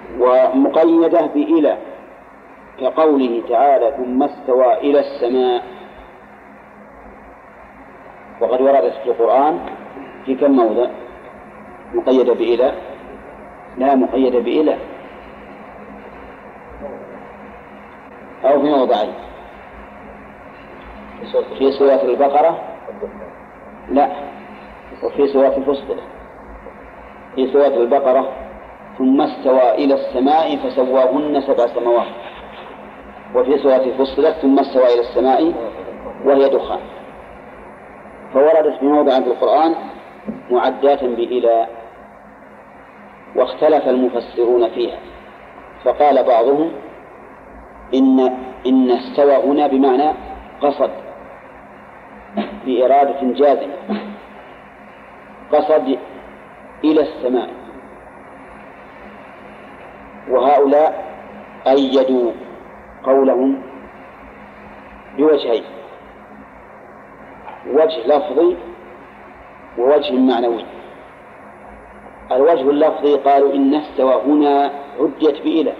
ومقيدة بإلى، كقوله تعالى ثم استوى إلى السماء، وقد وردت في القرآن في كم موضع مقيدة بإلى؟ لا مقيدة بإلى، أو في موضعين، في سورة البقرة لا، وفي سورة الفصل. في سورة البقرة ثم استوى إلى السماء فسواهن 7 سماوات، وفي سورة الفصل ثم استوى إلى السماء وهي دخان. فوردت في موضع في القرآن معدات بإلى، واختلف المفسرون فيها، فقال بعضهم إن استوى هنا بمعنى قصد بإرادة جازمة، قصد إلى السماء. وهؤلاء أيدوا قولهم بوجهين، وجه لفظي ووجه معنوي. الوجه اللفظي قالوا إن استوى هنا عدت بإلى،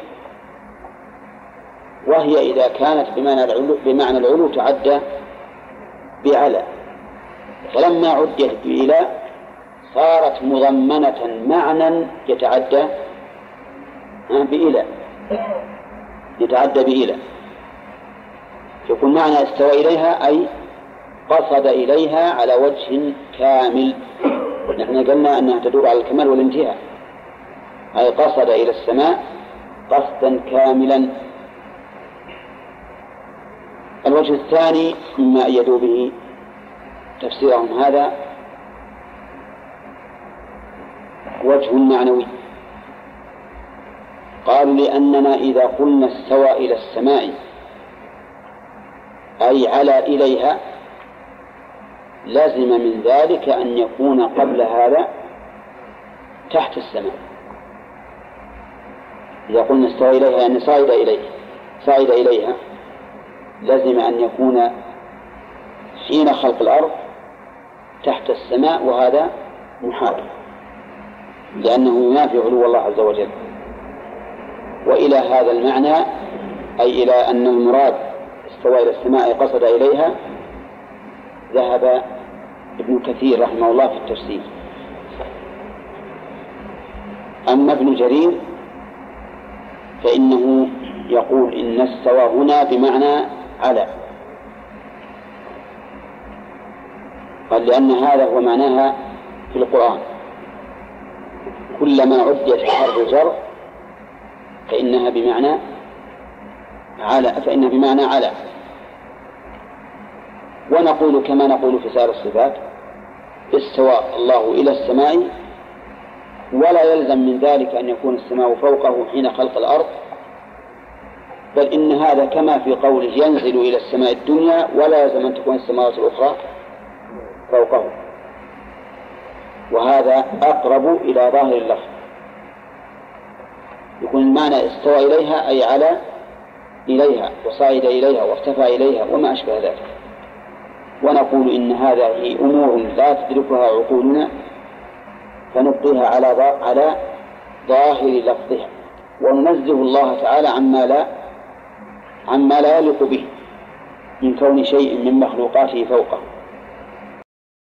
وهي إذا كانت بمعنى العلو تعدى بعلى، فلما عدت بإلى صارت مضمنة معنى يتعدى بإلى، يتعدى بإلى، يكون معنى استوى إليها أي قصد إليها على وجه كامل. نحن قلنا أنها تدور على الكمال والانتهاء، أي قصد إلى السماء قصدا كاملا. الوجه الثاني مما أيدوا به تفسيرهم هذا وجه معنوي، قالوا لأننا إذا قلنا استوى إلى السماء أي على إليها لازم من ذلك أن يكون قبل هذا تحت السماء. إذا قلنا استوى إليها يعني صعد إليها لازم أن يكون حين خلق الأرض تحت السماء، وهذا محال لأنه ينافي علو الله عز وجل. وإلى هذا المعنى أي إلى أن المراد استوى إلى السماء قصد إليها ذهب ابن كثير رحمه الله في التفسير. أما ابن جرير فإنه يقول إن استوى هنا بمعنى على، قال لأن هذا هو معناها في القرآن، كلما عدت حرف الجر فإنها بمعنى على. ونقول كما نقول في سائر الصفات استوى الله إلى السماء، ولا يلزم من ذلك أن يكون السماء فوقه حين خلق الأرض، بل إن هذا كما في قوله ينزل إلى السماء الدنيا ولا يلزم أن تكون السماوات الأخرى فوقه، وهذا أقرب إلى ظاهر اللفظ، يكون المعنى استوى إليها أي على إليها وصعد إليها وارتفع إليها وما أشبه ذلك. ونقول إن هذه أمور لا تدركها عقولنا، فنبقيها على ظاهر لفظها، وننزه الله تعالى عما لا يليق به من كون شيء من مخلوقاته فوقه.